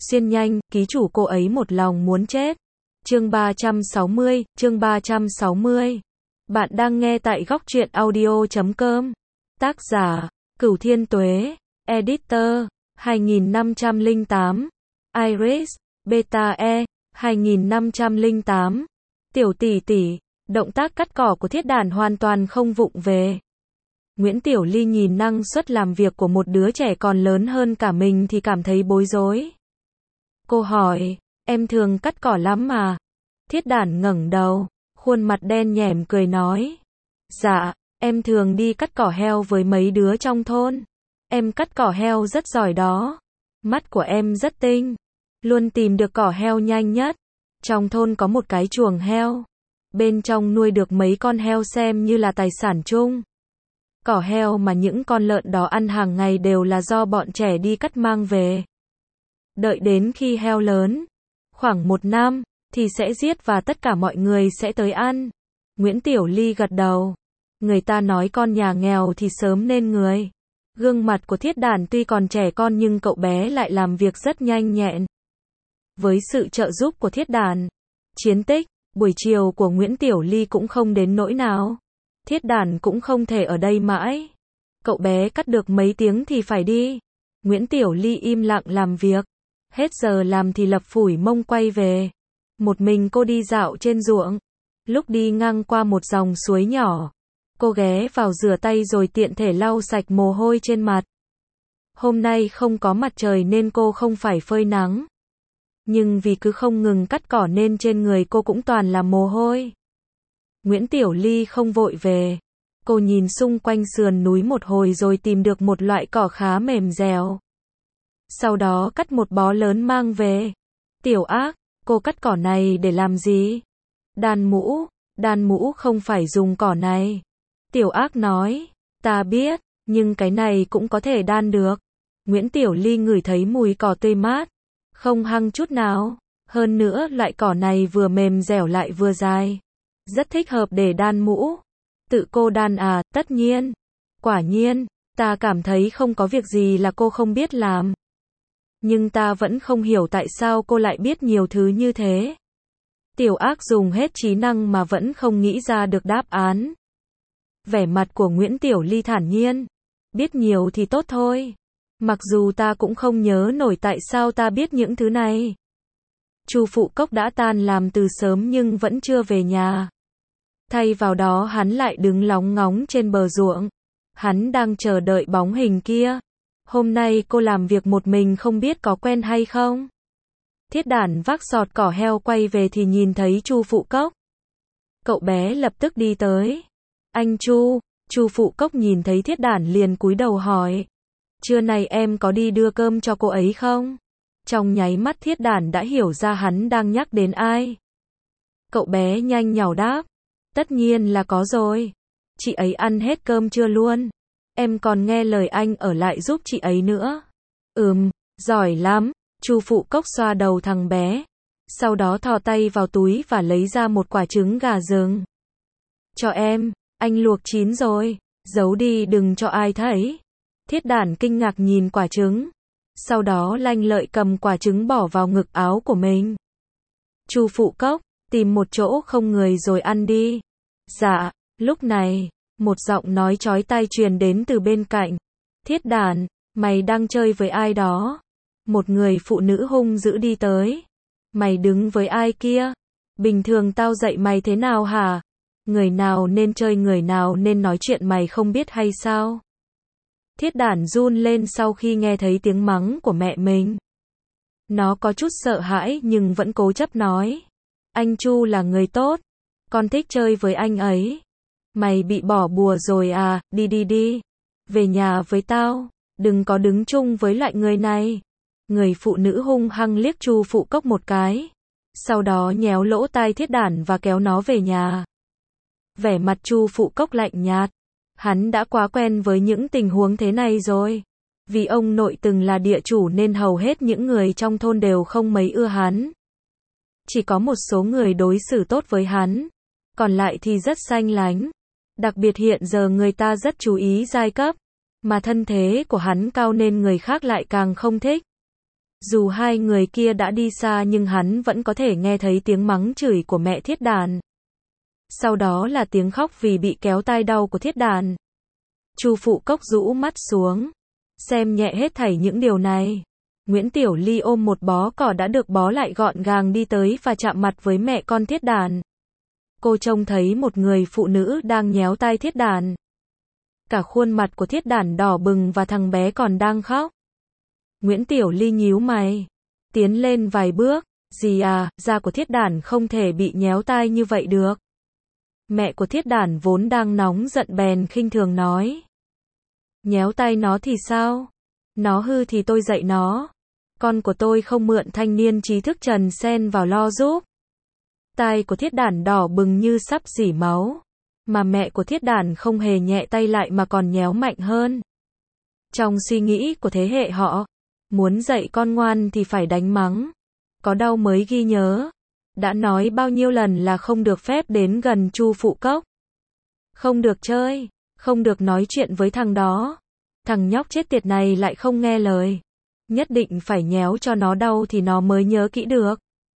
Xuyên nhanh, ký chủ cô ấy một lòng muốn chết. Chương 360. Bạn đang nghe tại góc truyện audio.com. Tác giả, Cửu Thiên Tuế. Editor, 2508. Iris, Beta E, 2508. Tiểu tỷ tỷ, động tác cắt cỏ của Thiết Đản hoàn toàn không vụng về. Nguyễn Tiểu Ly nhìn năng suất làm việc của một đứa trẻ còn lớn hơn cả mình thì cảm thấy bối rối. Cô hỏi, em thường cắt cỏ lắm mà. Thiết Đản ngẩng đầu, khuôn mặt đen nhẻm cười nói. Dạ, em thường đi cắt cỏ heo với mấy đứa trong thôn. Em cắt cỏ heo rất giỏi đó. Mắt của em rất tinh, luôn tìm được cỏ heo nhanh nhất. Trong thôn có một cái chuồng heo. Bên trong nuôi được mấy con heo xem như là tài sản chung. Cỏ heo mà những con lợn đó ăn hàng ngày đều là do bọn trẻ đi cắt mang về. Đợi đến khi heo lớn, khoảng 1 năm, thì sẽ giết và tất cả mọi người sẽ tới ăn. Nguyễn Tiểu Ly gật đầu. Người ta nói con nhà nghèo thì sớm nên người. Gương mặt của Thiết Đản tuy còn trẻ con nhưng cậu bé lại làm việc rất nhanh nhẹn. Với sự trợ giúp của Thiết Đản, chiến tích, buổi chiều của Nguyễn Tiểu Ly cũng không đến nỗi nào. Thiết Đản cũng không thể ở đây mãi. Cậu bé cắt được mấy tiếng thì phải đi. Nguyễn Tiểu Ly im lặng làm việc. Hết giờ làm thì lập phủi mông quay về. Một mình cô đi dạo trên ruộng. Lúc đi ngang qua một dòng suối nhỏ, cô ghé vào rửa tay rồi tiện thể lau sạch mồ hôi trên mặt. Hôm nay không có mặt trời nên cô không phải phơi nắng. Nhưng vì cứ không ngừng cắt cỏ nên trên người cô cũng toàn là mồ hôi. Nguyễn Tiểu Ly không vội về. Cô nhìn xung quanh sườn núi một hồi rồi tìm được một loại cỏ khá mềm dẻo. Sau đó cắt một bó lớn mang về. Tiểu Ác, cô cắt cỏ này để làm gì? Đan mũ không phải dùng cỏ này. Tiểu Ác nói, ta biết, nhưng cái này cũng có thể đan được. Nguyễn Tiểu Ly ngửi thấy mùi cỏ tươi mát, không hăng chút nào. Hơn nữa loại cỏ này vừa mềm dẻo lại vừa dài. Rất thích hợp để đan mũ. Tự cô đan à? Tất nhiên. Quả nhiên, ta cảm thấy không có việc gì là cô không biết làm. Nhưng ta vẫn không hiểu tại sao cô lại biết nhiều thứ như thế. Tiểu Ác dùng hết trí năng mà vẫn không nghĩ ra được đáp án. Vẻ mặt của Nguyễn Tiểu Ly thản nhiên. Biết nhiều thì tốt thôi. Mặc dù ta cũng không nhớ nổi tại sao ta biết những thứ này. Chu Phụ Cốc đã tan làm từ sớm nhưng vẫn chưa về nhà. Thay vào đó hắn lại đứng lóng ngóng trên bờ ruộng. Hắn đang chờ đợi bóng hình kia. Hôm nay cô làm việc một mình không biết có quen hay không? Thiết Đản vác sọt cỏ heo quay về thì nhìn thấy Chu Phụ Cốc. Cậu bé lập tức đi tới. Anh Chu. Chu Phụ Cốc nhìn thấy Thiết Đản liền cúi đầu hỏi. Trưa nay em có đi đưa cơm cho cô ấy không? Trong nháy mắt Thiết Đản đã hiểu ra hắn đang nhắc đến ai. Cậu bé nhanh nhảu đáp. Tất nhiên là có rồi. Chị ấy ăn hết cơm trưa luôn. Em còn nghe lời anh ở lại giúp chị ấy nữa. Giỏi lắm. Chu Phụ Cốc xoa đầu thằng bé. Sau đó thò tay vào túi và lấy ra một quả trứng gà rừng. Cho em, anh luộc chín rồi. Giấu đi đừng cho ai thấy. Thiết Đản kinh ngạc nhìn quả trứng. Sau đó lanh lợi cầm quả trứng bỏ vào ngực áo của mình. Chu Phụ Cốc, tìm một chỗ không người rồi ăn đi. Dạ. Lúc này, một giọng nói chói tai truyền đến từ bên cạnh. Thiết Đản, mày đang chơi với ai đó? Một người phụ nữ hung dữ đi tới. Mày đứng với ai kia? Bình thường tao dạy mày thế nào hả? Người nào nên chơi người nào nên nói chuyện mày không biết hay sao? Thiết Đản run lên sau khi nghe thấy tiếng mắng của mẹ mình. Nó có chút sợ hãi nhưng vẫn cố chấp nói. Anh Chu là người tốt. Con thích chơi với anh ấy. Mày bị bỏ bùa rồi à? Đi. Về nhà với tao. Đừng có đứng chung với loại người này. Người phụ nữ hung hăng liếc Chu Phụ Cốc một cái. Sau đó nhéo lỗ tai Thiết Đản và kéo nó về nhà. Vẻ mặt Chu Phụ Cốc lạnh nhạt. Hắn đã quá quen với những tình huống thế này rồi. Vì ông nội từng là địa chủ nên hầu hết những người trong thôn đều không mấy ưa hắn. Chỉ có một số người đối xử tốt với hắn. Còn lại thì rất xanh lánh. Đặc biệt hiện giờ người ta rất chú ý giai cấp. Mà thân thế của hắn cao nên người khác lại càng không thích. Dù hai người kia đã đi xa nhưng hắn vẫn có thể nghe thấy tiếng mắng chửi của mẹ Thiết Đàn. Sau đó là tiếng khóc vì bị kéo tai đau của Thiết Đàn. Chu Phụ Cốc rũ mắt xuống, xem nhẹ hết thảy những điều này. Nguyễn Tiểu Ly ôm một bó cỏ đã được bó lại gọn gàng đi tới và chạm mặt với mẹ con Thiết Đàn. Cô trông thấy một người phụ nữ đang nhéo tai Thiết Đàn. Cả khuôn mặt của Thiết Đàn đỏ bừng và thằng bé còn đang khóc. Nguyễn Tiểu Ly nhíu mày, tiến lên vài bước. Dì à, da của Thiết Đàn không thể bị nhéo tai như vậy được. Mẹ của Thiết Đàn vốn đang nóng giận bèn khinh thường nói. Nhéo tai nó thì sao? Nó hư thì tôi dạy nó. Con của tôi không mượn thanh niên trí thức Trần xen vào lo giúp. Tai của Thiết Đàn đỏ bừng như sắp rỉ máu. Mà mẹ của Thiết Đàn không hề nhẹ tay lại mà còn nhéo mạnh hơn. Trong suy nghĩ của thế hệ họ, muốn dạy con ngoan thì phải đánh mắng. Có đau mới ghi nhớ. Đã nói bao nhiêu lần là không được phép đến gần Chu Phụ Cốc. Không được chơi, không được nói chuyện với thằng đó. Thằng nhóc chết tiệt này lại không nghe lời. Nhất định phải nhéo cho nó đau thì nó mới nhớ kỹ được.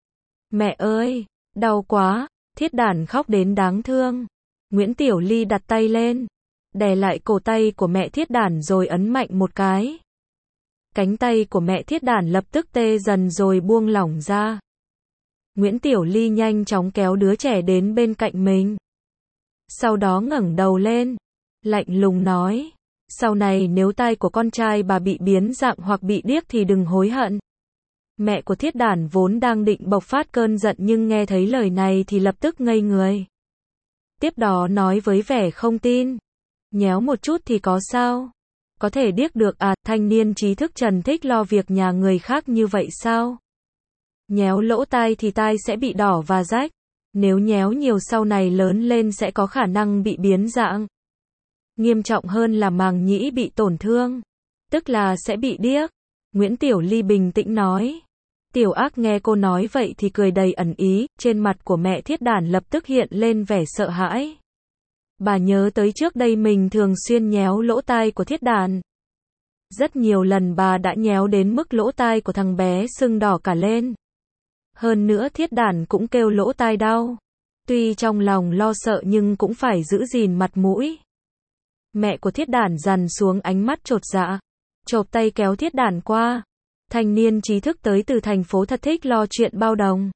Mẹ ơi, đau quá, Thiết Đàn khóc đến đáng thương. Nguyễn Tiểu Ly đặt tay lên, đè lại cổ tay của mẹ Thiết Đàn rồi ấn mạnh một cái. Cánh tay của mẹ Thiết Đàn lập tức tê dần rồi buông lỏng ra. Nguyễn Tiểu Ly nhanh chóng kéo đứa trẻ đến bên cạnh mình. Sau đó ngẩng đầu lên, lạnh lùng nói. Sau này nếu tai của con trai bà bị biến dạng hoặc bị điếc thì đừng hối hận. Mẹ của Thiết Đàn vốn đang định bộc phát cơn giận nhưng nghe thấy lời này thì lập tức ngây người. Tiếp đó nói với vẻ không tin. Nhéo một chút thì có sao? Có thể điếc được à? Thanh niên trí thức Trần thích lo việc nhà người khác như vậy sao? Nhéo lỗ tai thì tai sẽ bị đỏ và rách. Nếu nhéo nhiều sau này lớn lên sẽ có khả năng bị biến dạng. Nghiêm trọng hơn là màng nhĩ bị tổn thương. Tức là sẽ bị điếc. Nguyễn Tiểu Ly bình tĩnh nói. Tiểu Ác nghe cô nói vậy thì cười đầy ẩn ý. Trên mặt của mẹ Thiết Đàn lập tức hiện lên vẻ sợ hãi. Bà nhớ tới trước đây mình thường xuyên nhéo lỗ tai của Thiết Đàn. Rất nhiều lần bà đã nhéo đến mức lỗ tai của thằng bé sưng đỏ cả lên. Hơn nữa Thiết Đàn cũng kêu lỗ tai đau. Tuy trong lòng lo sợ nhưng cũng phải giữ gìn mặt mũi. Mẹ của Thiết Đàn dằn xuống ánh mắt chột dạ, chộp tay kéo Thiết Đàn qua. Thanh niên trí thức tới từ thành phố thật thích lo chuyện bao đồng.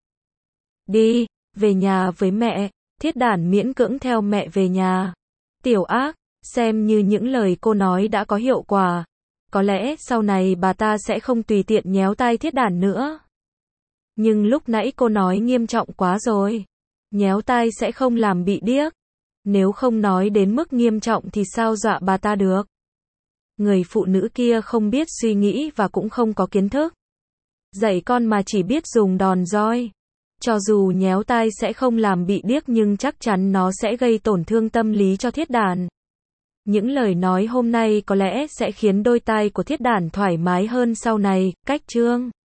Đi, về nhà với mẹ. Thiết Đàn miễn cưỡng theo mẹ về nhà. Tiểu Ác, xem như những lời cô nói đã có hiệu quả. Có lẽ sau này bà ta sẽ không tùy tiện nhéo tai Thiết Đàn nữa. Nhưng lúc nãy cô nói nghiêm trọng quá rồi. Nhéo tai sẽ không làm bị điếc. Nếu không nói đến mức nghiêm trọng thì sao dọa bà ta được. Người phụ nữ kia không biết suy nghĩ và cũng không có kiến thức. Dạy con mà chỉ biết dùng đòn roi. Cho dù nhéo tai sẽ không làm bị điếc nhưng chắc chắn nó sẽ gây tổn thương tâm lý cho Thiết Đàn. Những lời nói hôm nay có lẽ sẽ khiến đôi tai của Thiết Đàn thoải mái hơn sau này. Cách chương